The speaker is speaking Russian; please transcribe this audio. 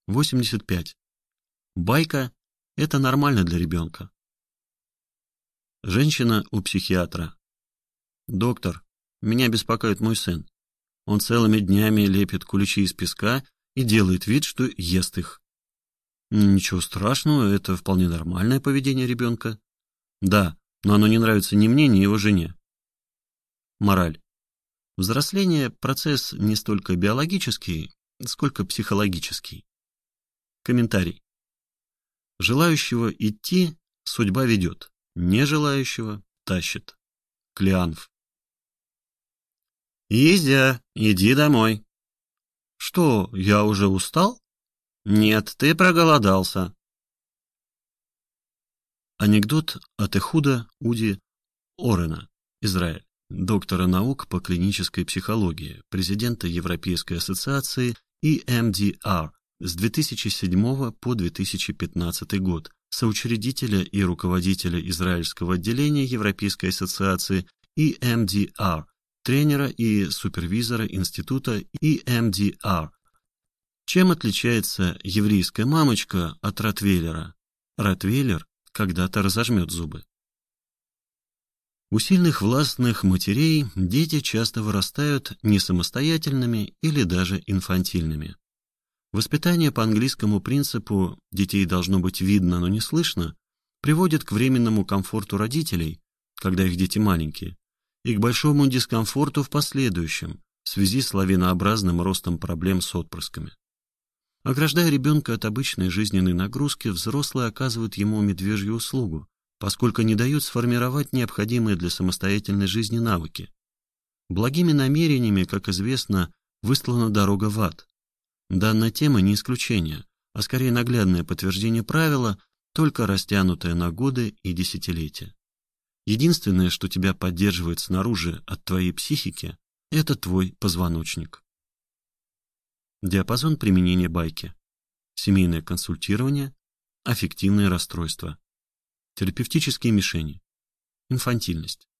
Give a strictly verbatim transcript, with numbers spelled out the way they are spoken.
восемьдесят пять. Байка – это нормально для ребенка. Женщина у психиатра. Доктор, меня беспокоит мой сын. Он целыми днями лепит куличи из песка и делает вид, что ест их. Ничего страшного, это вполне нормальное поведение ребенка. Да, но оно не нравится ни мне, ни его жене. Мораль. Взросление – процесс не столько биологический, сколько психологический. Комментарий. Желающего идти судьба ведет, не желающего тащит. Клеанф. Издя, иди домой. Что, я уже устал? Нет, ты проголодался. Анекдот от Эхуда Уди Орена, Израиль, доктора наук по клинической психологии, президента Европейской ассоциации и эм ди ар с две тысячи седьмого по две тысячи пятнадцатый год, соучредителя и руководителя израильского отделения Европейской ассоциации и эм ди ар, тренера и супервизора института и эм ди ар. Чем отличается еврейская мамочка от ротвейлера? Ротвейлер когда-то разожмет зубы. У сильных властных матерей дети часто вырастают несамостоятельными или даже инфантильными. Воспитание по английскому принципу «детей должно быть видно, но не слышно» приводит к временному комфорту родителей, когда их дети маленькие, и к большому дискомфорту в последующем в связи с лавинообразным ростом проблем с отпрысками. Ограждая ребенка от обычной жизненной нагрузки, взрослые оказывают ему медвежью услугу, поскольку не дают сформировать необходимые для самостоятельной жизни навыки. Благими намерениями, как известно, выстлана дорога в ад. Данная тема не исключение, а скорее наглядное подтверждение правила, только растянутое на годы и десятилетия. Единственное, что тебя поддерживает снаружи от твоей психики, это твой позвоночник. Диапазон применения байки. Семейное консультирование, аффективные расстройства, терапевтические мишени, инфантильность.